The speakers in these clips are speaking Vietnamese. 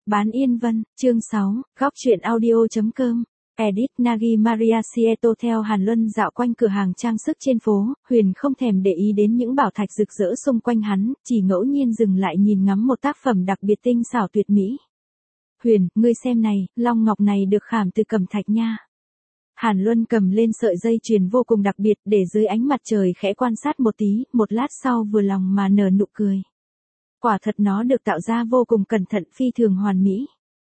Bán Yên Vân, chương 6, góc truyện audio.com. Edit Nagi Maria Sieto. Theo Hàn Luân dạo quanh cửa hàng trang sức trên phố, Huyền không thèm để ý đến những bảo thạch rực rỡ xung quanh hắn, chỉ ngẫu nhiên dừng lại nhìn ngắm một tác phẩm đặc biệt tinh xảo tuyệt mỹ. Huyền, ngươi xem này, long ngọc này được khảm từ cẩm thạch nha. Hàn Luân cầm lên sợi dây chuyền vô cùng đặc biệt để dưới ánh mặt trời khẽ quan sát một tí, một lát sau vừa lòng mà nở nụ cười. Quả thật nó được tạo ra vô cùng cẩn thận, phi thường hoàn mỹ.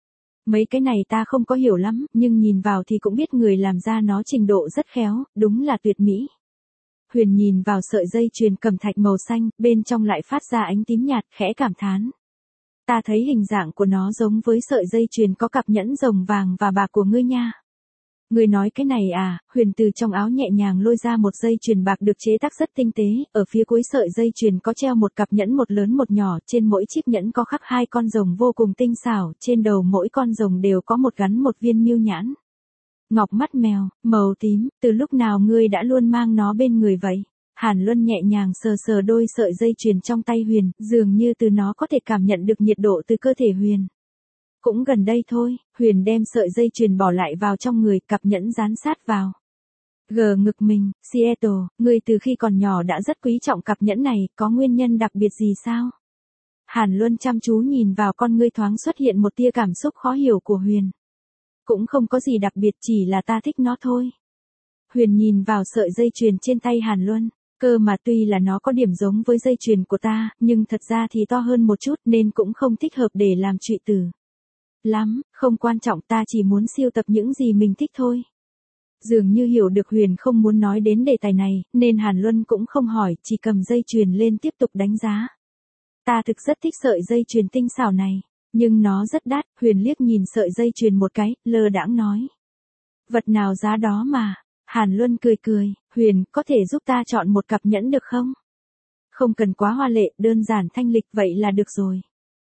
Mấy cái này ta không có hiểu lắm, nhưng nhìn vào thì cũng biết người làm ra nó trình độ rất khéo, đúng là tuyệt mỹ. Huyền nhìn vào sợi dây chuyền cẩm thạch màu xanh, bên trong lại phát ra ánh tím nhạt, khẽ cảm thán. Ta thấy hình dạng của nó giống với sợi dây chuyền có cặp nhẫn rồng vàng và bạc của ngươi nha. Ngươi nói cái này à? Huyền từ trong áo nhẹ nhàng lôi ra một dây chuyền bạc được chế tác rất tinh tế, ở phía cuối sợi dây chuyền có treo một cặp nhẫn, một lớn một nhỏ, trên mỗi chiếc nhẫn có khắc hai con rồng vô cùng tinh xảo, trên đầu mỗi con rồng đều có gắn một viên miêu nhãn. Ngọc mắt mèo, màu tím, từ lúc nào ngươi đã luôn mang nó bên người vậy? Hàn Luân nhẹ nhàng sờ sờ đôi sợi dây chuyền trong tay Huyền, dường như từ nó có thể cảm nhận được nhiệt độ từ cơ thể Huyền. Cũng gần đây thôi, Huyền đem sợi dây chuyền bỏ lại vào trong người, cặp nhẫn dán sát vào. Gờ ngực mình, Seattle, ngươi từ khi còn nhỏ đã rất quý trọng cặp nhẫn này, có nguyên nhân đặc biệt gì sao? Hàn Luân chăm chú nhìn vào con ngươi, thoáng xuất hiện một tia cảm xúc khó hiểu của Huyền. Cũng không có gì đặc biệt, chỉ là ta thích nó thôi. Huyền nhìn vào sợi dây chuyền trên tay Hàn Luân, cơ mà tuy là nó có điểm giống với dây chuyền của ta, nhưng thật ra thì to hơn một chút nên cũng không thích hợp để làm trụy tử. Lắm, không quan trọng, ta chỉ muốn sưu tập những gì mình thích thôi. Dường như hiểu được Huyền không muốn nói đến đề tài này, nên Hàn Luân cũng không hỏi, chỉ cầm dây chuyền lên tiếp tục đánh giá. Ta thực rất thích sợi dây chuyền tinh xảo này, nhưng nó rất đắt. Huyền liếc nhìn sợi dây chuyền một cái, lơ đãng nói. Vật nào giá đó mà. Hàn Luân cười cười, Huyền, có thể giúp ta chọn một cặp nhẫn được không? Không cần quá hoa lệ, đơn giản thanh lịch vậy là được rồi.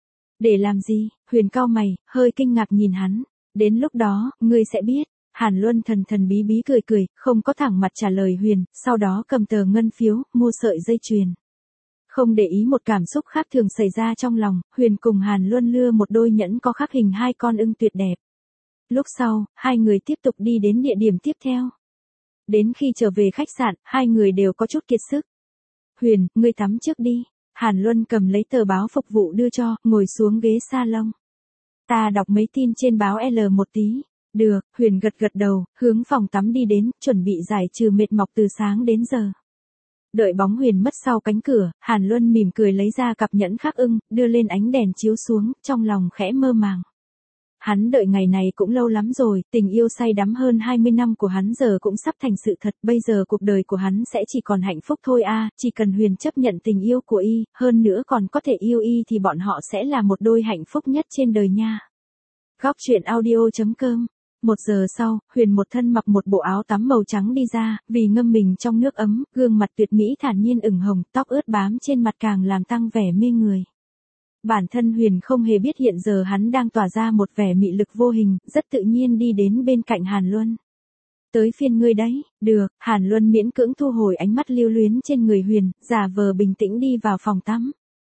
Để làm gì? Huyền cau mày, hơi kinh ngạc nhìn hắn. Đến lúc đó, ngươi sẽ biết. Hàn Luân thần thần bí bí cười cười, không có thẳng mặt trả lời Huyền, sau đó cầm tờ ngân phiếu, mua sợi dây chuyền. Không để ý một cảm xúc khác thường xảy ra trong lòng, Huyền cùng Hàn Luân lưa một đôi nhẫn có khắc hình hai con ưng tuyệt đẹp. Lúc sau, hai người tiếp tục đi đến địa điểm tiếp theo. Đến khi trở về khách sạn, hai người đều có chút kiệt sức. Huyền, ngươi tắm trước đi. Hàn Luân cầm lấy tờ báo phục vụ đưa cho, ngồi xuống ghế salon. Ta đọc mấy tin trên báo L một tí. Được, Huyền gật gật đầu, hướng phòng tắm đi đến, chuẩn bị giải trừ mệt mọc từ sáng đến giờ. Đợi bóng Huyền mất sau cánh cửa, Hàn Luân mỉm cười lấy ra cặp nhẫn khắc ưng, đưa lên ánh đèn chiếu xuống, trong lòng khẽ mơ màng. Hắn đợi ngày này cũng lâu lắm rồi, tình yêu say đắm hơn 20 năm của hắn giờ cũng sắp thành sự thật, bây giờ cuộc đời của hắn sẽ chỉ còn hạnh phúc thôi a, chỉ cần Huyền chấp nhận tình yêu của y, hơn nữa còn có thể yêu y thì bọn họ sẽ là một đôi hạnh phúc nhất trên đời nha. Góc truyện audio.com. 1 giờ sau, Huyền một thân mặc một bộ áo tắm màu trắng đi ra, vì ngâm mình trong nước ấm, gương mặt tuyệt mỹ thản nhiên ửng hồng, tóc ướt bám trên mặt càng làm tăng vẻ mê người. Bản thân Huyền không hề biết hiện giờ hắn đang tỏa ra một vẻ mị lực vô hình, rất tự nhiên đi đến bên cạnh Hàn Luân. Tới phiên ngươi đấy. Được. Hàn Luân miễn cưỡng thu hồi ánh mắt lưu luyến trên người Huyền, giả vờ bình tĩnh đi vào phòng tắm.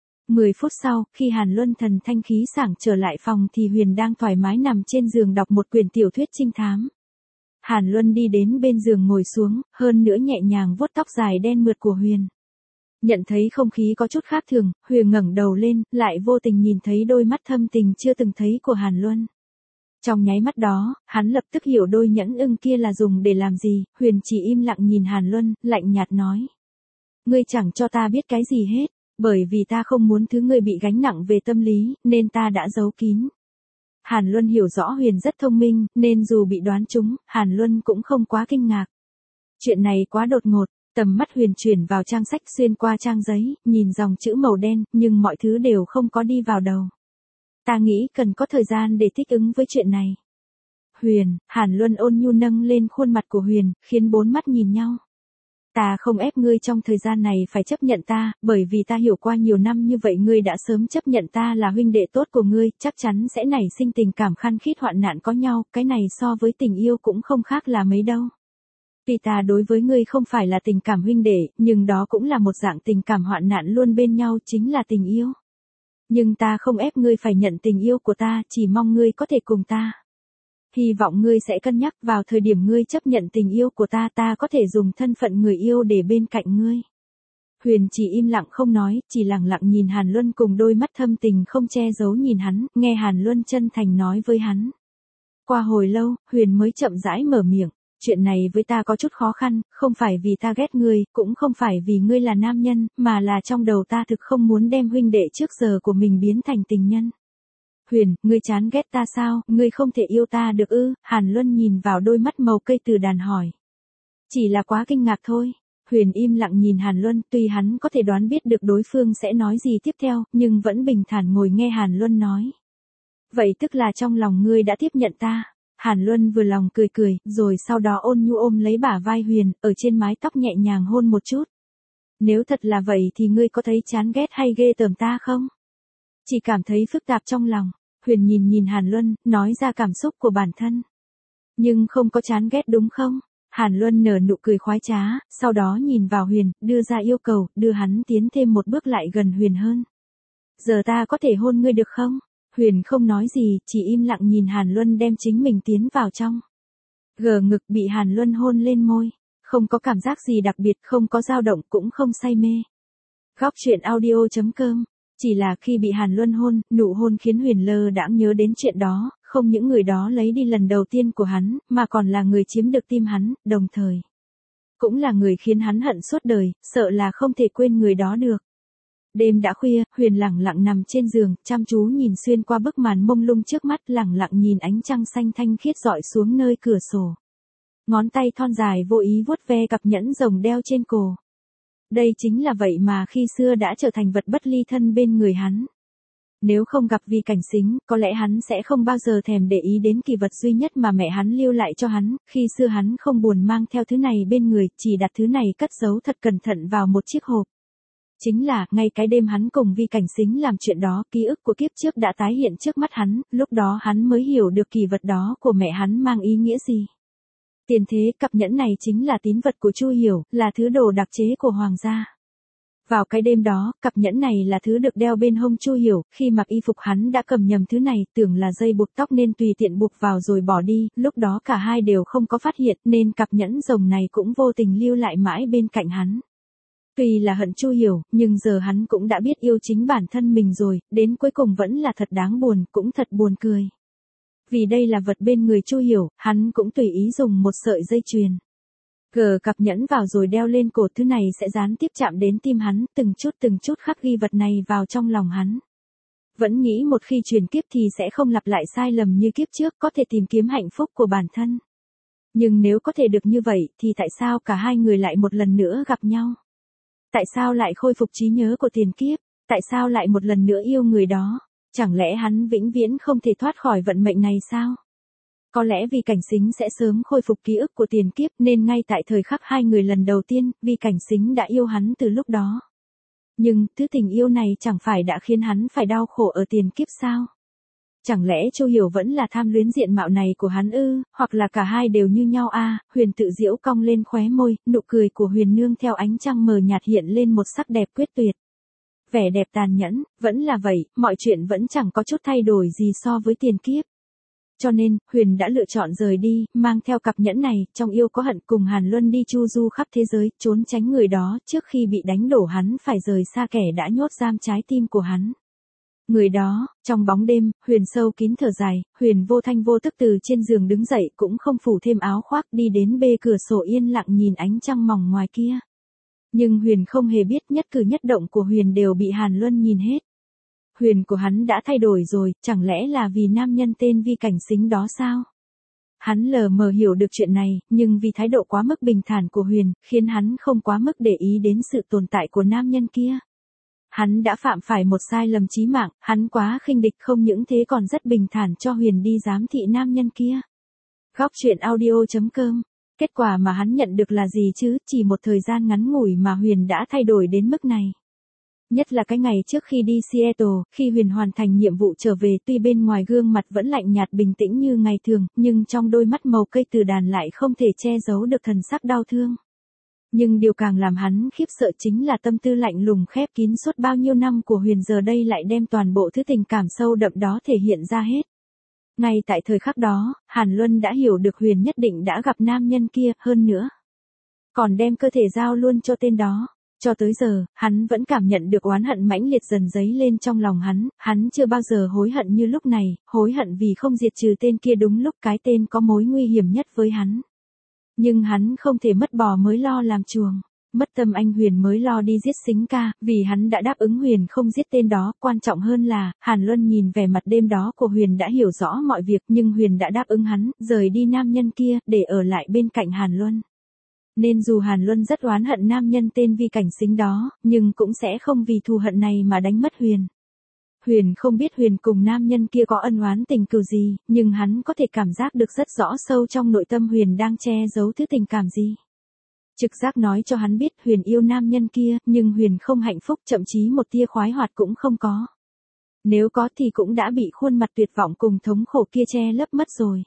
10 phút sau, khi Hàn Luân thần thanh khí sảng trở lại phòng thì Huyền đang thoải mái nằm trên giường đọc một quyển tiểu thuyết trinh thám. Hàn Luân đi đến bên giường ngồi xuống, hơn nữa nhẹ nhàng vuốt tóc dài đen mượt của Huyền. Nhận thấy không khí có chút khác thường, Huyền ngẩng đầu lên, lại vô tình nhìn thấy đôi mắt thâm tình chưa từng thấy của Hàn Luân. Trong nháy mắt đó, hắn lập tức hiểu đôi nhẫn ưng kia là dùng để làm gì. Huyền chỉ im lặng nhìn Hàn Luân, lạnh nhạt nói. Ngươi chẳng cho ta biết cái gì hết, bởi vì ta không muốn thứ ngươi bị gánh nặng về tâm lý, nên ta đã giấu kín. Hàn Luân hiểu rõ Huyền rất thông minh, nên dù bị đoán trúng, Hàn Luân cũng không quá kinh ngạc. Chuyện này quá đột ngột. Tầm mắt Huyền chuyển vào trang sách, xuyên qua trang giấy, nhìn dòng chữ màu đen, nhưng mọi thứ đều không có đi vào đầu. Ta nghĩ cần có thời gian để thích ứng với chuyện này. Huyền, Hàn Luân ôn nhu nâng lên khuôn mặt của Huyền, khiến bốn mắt nhìn nhau. Ta không ép ngươi trong thời gian này phải chấp nhận ta, bởi vì ta hiểu qua nhiều năm như vậy ngươi đã sớm chấp nhận ta là huynh đệ tốt của ngươi, chắc chắn sẽ nảy sinh tình cảm khăng khít hoạn nạn có nhau, cái này so với tình yêu cũng không khác là mấy đâu. Tuy ta đối với ngươi không phải là tình cảm huynh đệ, nhưng đó cũng là một dạng tình cảm hoạn nạn luôn bên nhau, chính là tình yêu. Nhưng ta không ép ngươi phải nhận tình yêu của ta, chỉ mong ngươi có thể cùng ta. Hy vọng ngươi sẽ cân nhắc vào thời điểm ngươi chấp nhận tình yêu của ta, ta có thể dùng thân phận người yêu để bên cạnh ngươi. Huyền chỉ im lặng không nói, chỉ lặng lặng nhìn Hàn Luân cùng đôi mắt thâm tình không che giấu nhìn hắn, nghe Hàn Luân chân thành nói với hắn. Qua hồi lâu, Huyền mới chậm rãi mở miệng, chuyện này với ta có chút khó khăn, không phải vì ta ghét ngươi, cũng không phải vì ngươi là nam nhân, mà là trong đầu ta thực không muốn đem huynh đệ trước giờ của mình biến thành tình nhân. Huyền, ngươi chán ghét ta sao, ngươi không thể yêu ta được ư? Hàn Luân nhìn vào đôi mắt màu cây từ đàn hỏi. Chỉ là quá kinh ngạc thôi. Huyền im lặng nhìn Hàn Luân, tuy hắn có thể đoán biết được đối phương sẽ nói gì tiếp theo, nhưng vẫn bình thản ngồi nghe Hàn Luân nói. Vậy tức là trong lòng ngươi đã tiếp nhận ta. Hàn Luân vừa lòng cười cười, rồi sau đó ôn nhu ôm lấy bả vai Huyền, ở trên mái tóc nhẹ nhàng hôn một chút. Nếu thật là vậy thì ngươi có thấy chán ghét hay ghê tởm ta không? Chỉ cảm thấy phức tạp trong lòng. Huyền nhìn Hàn Luân, nói ra cảm xúc của bản thân. Nhưng không có chán ghét đúng không? Hàn Luân nở nụ cười khoái trá, sau đó nhìn vào Huyền, đưa ra yêu cầu, đưa hắn tiến thêm một bước lại gần Huyền hơn. Giờ ta có thể hôn ngươi được không? Huyền không nói gì, chỉ im lặng nhìn Hàn Luân đem chính mình tiến vào trong. Gờ ngực bị Hàn Luân hôn lên môi. Không có cảm giác gì đặc biệt, không có dao động, cũng không say mê. Góc truyện audio.com. Chỉ là khi bị Hàn Luân hôn, nụ hôn khiến Huyền lơ đãng nhớ đến chuyện đó, không những người đó lấy đi lần đầu tiên của hắn, mà còn là người chiếm được tim hắn, đồng thời. Cũng là người khiến hắn hận suốt đời, sợ là không thể quên người đó được. Đêm đã khuya, Huyền lẳng lặng nằm trên giường, chăm chú nhìn xuyên qua bức màn mông lung trước mắt, lẳng lặng nhìn ánh trăng xanh thanh khiết rọi xuống nơi cửa sổ. Ngón tay thon dài vô ý vuốt ve cặp nhẫn rồng đeo trên cổ. Đây chính là vậy mà khi xưa đã trở thành vật bất ly thân bên người hắn. Nếu không gặp Vi Cảnh Sính, có lẽ hắn sẽ không bao giờ thèm để ý đến kỳ vật duy nhất mà mẹ hắn lưu lại cho hắn, khi xưa hắn không buồn mang theo thứ này bên người, chỉ đặt thứ này cất giấu thật cẩn thận vào một chiếc hộp. Chính là, ngay cái đêm hắn cùng Vi Cảnh Sính làm chuyện đó, ký ức của kiếp trước đã tái hiện trước mắt hắn, lúc đó hắn mới hiểu được kỳ vật đó của mẹ hắn mang ý nghĩa gì. Tiền thế, cặp nhẫn này chính là tín vật của Chu Hiểu, là thứ đồ đặc chế của hoàng gia. Vào cái đêm đó, cặp nhẫn này là thứ được đeo bên hông Chu Hiểu, khi mặc y phục hắn đã cầm nhầm thứ này, tưởng là dây buộc tóc nên tùy tiện buộc vào rồi bỏ đi, lúc đó cả hai đều không có phát hiện, nên cặp nhẫn rồng này cũng vô tình lưu lại mãi bên cạnh hắn. Tuy là hận Chu Hiểu, nhưng giờ hắn cũng đã biết yêu chính bản thân mình rồi, đến cuối cùng vẫn là thật đáng buồn, cũng thật buồn cười. Vì đây là vật bên người Chu Hiểu, hắn cũng tùy ý dùng một sợi dây chuyền. Gờ cặp nhẫn vào rồi đeo lên cổ, thứ này sẽ gián tiếp chạm đến tim hắn, từng chút khắc ghi vật này vào trong lòng hắn. Vẫn nghĩ một khi chuyển kiếp thì sẽ không lặp lại sai lầm như kiếp trước, có thể tìm kiếm hạnh phúc của bản thân. Nhưng nếu có thể được như vậy, thì tại sao cả hai người lại một lần nữa gặp nhau? Tại sao lại khôi phục trí nhớ của tiền kiếp? Tại sao lại một lần nữa yêu người đó? Chẳng lẽ hắn vĩnh viễn không thể thoát khỏi vận mệnh này sao? Có lẽ Vi Cảnh Sính sẽ sớm khôi phục ký ức của tiền kiếp, nên ngay tại thời khắc hai người lần đầu tiên, Vi Cảnh Sính đã yêu hắn từ lúc đó. Nhưng, thứ tình yêu này chẳng phải đã khiến hắn phải đau khổ ở tiền kiếp sao? Chẳng lẽ Chu Hiểu vẫn là tham luyến diện mạo này của hắn ư, hoặc là cả hai đều như nhau à? Huyền tự giễu cong lên khóe môi, nụ cười của Huyền nương theo ánh trăng mờ nhạt hiện lên một sắc đẹp quyết tuyệt. Vẻ đẹp tàn nhẫn, vẫn là vậy, mọi chuyện vẫn chẳng có chút thay đổi gì so với tiền kiếp. Cho nên, Huyền đã lựa chọn rời đi, mang theo cặp nhẫn này, trong yêu có hận, cùng Hàn Luân đi chu du khắp thế giới, trốn tránh người đó, trước khi bị đánh đổ hắn phải rời xa kẻ đã nhốt giam trái tim của hắn. Người đó, trong bóng đêm, Huyền sâu kín thở dài, Huyền vô thanh vô tức từ trên giường đứng dậy, cũng không phủ thêm áo khoác, đi đến bê cửa sổ yên lặng nhìn ánh trăng mỏng ngoài kia. Nhưng Huyền không hề biết nhất cử nhất động của Huyền đều bị Hàn Luân nhìn hết. Huyền của hắn đã thay đổi rồi, chẳng lẽ là vì nam nhân tên Vi Cảnh Sính đó sao? Hắn lờ mờ hiểu được chuyện này, nhưng vì thái độ quá mức bình thản của Huyền, khiến hắn không quá mức để ý đến sự tồn tại của nam nhân kia. Hắn đã phạm phải một sai lầm chí mạng, hắn quá khinh địch, không những thế còn rất bình thản cho Huyền đi giám thị nam nhân kia. Góc truyện audio.com. Kết quả mà hắn nhận được là gì chứ, chỉ một thời gian ngắn ngủi mà Huyền đã thay đổi đến mức này. Nhất là cái ngày trước khi đi Seattle, khi Huyền hoàn thành nhiệm vụ trở về, tuy bên ngoài gương mặt vẫn lạnh nhạt bình tĩnh như ngày thường, nhưng trong đôi mắt màu cây từ đàn lại không thể che giấu được thần sắc đau thương. Nhưng điều càng làm hắn khiếp sợ chính là tâm tư lạnh lùng khép kín suốt bao nhiêu năm của Huyền giờ đây lại đem toàn bộ thứ tình cảm sâu đậm đó thể hiện ra hết. Ngay tại thời khắc đó, Hàn Luân đã hiểu được Huyền nhất định đã gặp nam nhân kia, hơn nữa. Còn đem cơ thể giao luôn cho tên đó. Cho tới giờ, hắn vẫn cảm nhận được oán hận mãnh liệt dần dấy lên trong lòng hắn chưa bao giờ hối hận như lúc này, hối hận vì không diệt trừ tên kia đúng lúc cái tên có mối nguy hiểm nhất với hắn. Nhưng hắn không thể mất bò mới lo làm chuồng. Mất tâm anh Huyền mới lo đi giết Sính Ca, vì hắn đã đáp ứng Huyền không giết tên đó, quan trọng hơn là, Hàn Luân nhìn vẻ mặt đêm đó của Huyền đã hiểu rõ mọi việc, nhưng Huyền đã đáp ứng hắn, rời đi nam nhân kia, để ở lại bên cạnh Hàn Luân. Nên dù Hàn Luân rất oán hận nam nhân tên Vi Cảnh Sính đó, nhưng cũng sẽ không vì thù hận này mà đánh mất Huyền. Huyền không biết Huyền cùng nam nhân kia có ân oán tình cừu gì, nhưng hắn có thể cảm giác được rất rõ sâu trong nội tâm Huyền đang che giấu thứ tình cảm gì. Trực giác nói cho hắn biết Huyền yêu nam nhân kia, nhưng Huyền không hạnh phúc, thậm chí một tia khoái hoạt cũng không có. Nếu có thì cũng đã bị khuôn mặt tuyệt vọng cùng thống khổ kia che lấp mất rồi.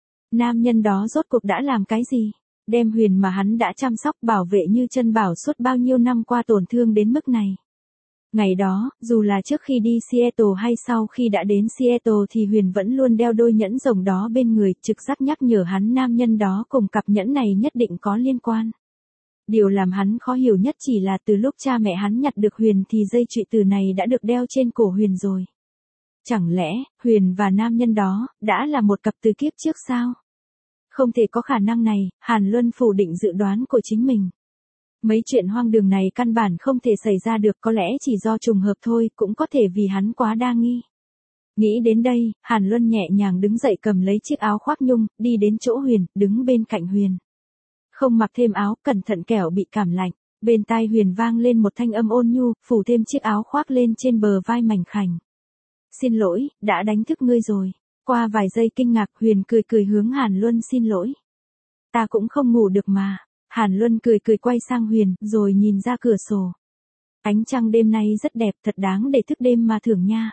Nam nhân đó rốt cuộc đã làm cái gì? Đem Huyền mà hắn đã chăm sóc bảo vệ như chân bảo suốt bao nhiêu năm qua tổn thương đến mức này. Ngày đó, dù là trước khi đi Seattle hay sau khi đã đến Seattle thì Huyền vẫn luôn đeo đôi nhẫn rồng đó bên người, trực giác nhắc nhở hắn nam nhân đó cùng cặp nhẫn này nhất định có liên quan. Điều làm hắn khó hiểu nhất chỉ là từ lúc cha mẹ hắn nhặt được Huyền thì dây trụy tử này đã được đeo trên cổ Huyền rồi. Chẳng lẽ, Huyền và nam nhân đó, đã là một cặp từ kiếp trước sao? Không thể có khả năng này, Hàn Luân phủ định dự đoán của chính mình. Mấy chuyện hoang đường này căn bản không thể xảy ra được, có lẽ chỉ do trùng hợp thôi, cũng có thể vì hắn quá đa nghi. Nghĩ đến đây, Hàn Luân nhẹ nhàng đứng dậy cầm lấy chiếc áo khoác nhung, đi đến chỗ Huyền, đứng bên cạnh Huyền. Không mặc thêm áo, cẩn thận kẻo bị cảm lạnh. Bên tai Huyền vang lên một thanh âm ôn nhu, phủ thêm chiếc áo khoác lên trên bờ vai mảnh khảnh. Xin lỗi, đã đánh thức ngươi rồi. Qua vài giây kinh ngạc, Huyền cười cười hướng Hàn Luân xin lỗi. Ta cũng không ngủ được mà. Hàn Luân cười cười quay sang Huyền, rồi nhìn ra cửa sổ. Ánh trăng đêm nay rất đẹp, thật đáng để thức đêm mà thưởng nha.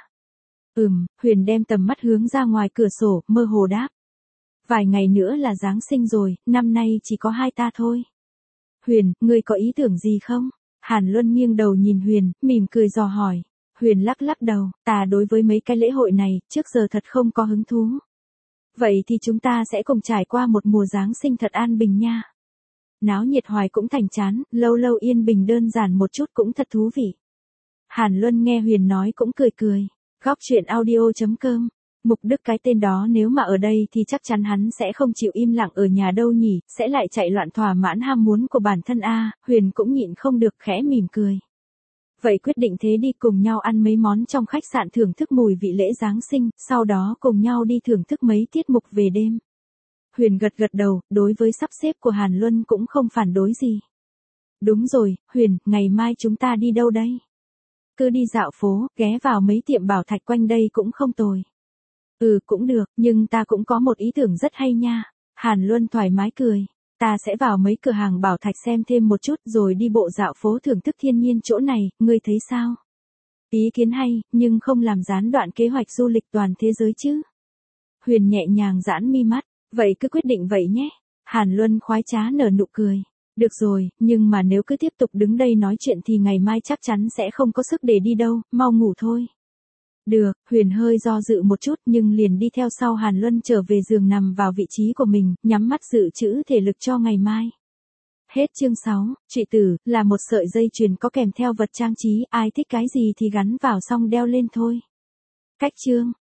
Huyền đem tầm mắt hướng ra ngoài cửa sổ, mơ hồ đáp. Vài ngày nữa là Giáng sinh rồi, năm nay chỉ có hai ta thôi. Huyền, ngươi có ý tưởng gì không? Hàn Luân nghiêng đầu nhìn Huyền, mỉm cười dò hỏi. Huyền lắc lắc đầu, ta đối với mấy cái lễ hội này, trước giờ thật không có hứng thú. Vậy thì chúng ta sẽ cùng trải qua một mùa Giáng sinh thật an bình nha. Náo nhiệt hoài cũng thành chán, lâu lâu yên bình đơn giản một chút cũng thật thú vị. Hàn Luân nghe Huyền nói cũng cười cười. Góc truyện audio.com. Mục Đức cái tên đó nếu mà ở đây thì chắc chắn hắn sẽ không chịu im lặng ở nhà đâu nhỉ, sẽ lại chạy loạn thỏa mãn ham muốn của bản thân a. Huyền cũng nhịn không được khẽ mỉm cười. Vậy quyết định thế đi, cùng nhau ăn mấy món trong khách sạn thưởng thức mùi vị lễ Giáng sinh, sau đó cùng nhau đi thưởng thức mấy tiết mục về đêm. Huyền gật gật đầu, đối với sắp xếp của Hàn Luân cũng không phản đối gì. Đúng rồi, Huyền, ngày mai chúng ta đi đâu đây? Cứ đi dạo phố, ghé vào mấy tiệm bảo thạch quanh đây cũng không tồi. Cũng được, nhưng ta cũng có một ý tưởng rất hay nha. Hàn Luân thoải mái cười. Ta sẽ vào mấy cửa hàng bảo thạch xem thêm một chút rồi đi bộ dạo phố thưởng thức thiên nhiên chỗ này, ngươi thấy sao? Ý kiến hay, nhưng không làm gián đoạn kế hoạch du lịch toàn thế giới chứ. Huyền nhẹ nhàng giãn mi mắt, vậy cứ quyết định vậy nhé. Hàn Luân khoái trá nở nụ cười. Được rồi, nhưng mà nếu cứ tiếp tục đứng đây nói chuyện thì ngày mai chắc chắn sẽ không có sức để đi đâu, mau ngủ thôi. Được, Huyền hơi do dự một chút nhưng liền đi theo sau Hàn Luân trở về giường nằm vào vị trí của mình, nhắm mắt dự trữ thể lực cho ngày mai. Hết chương 6, trụy tử, là một sợi dây chuyền có kèm theo vật trang trí, ai thích cái gì thì gắn vào xong đeo lên thôi. Cách chương.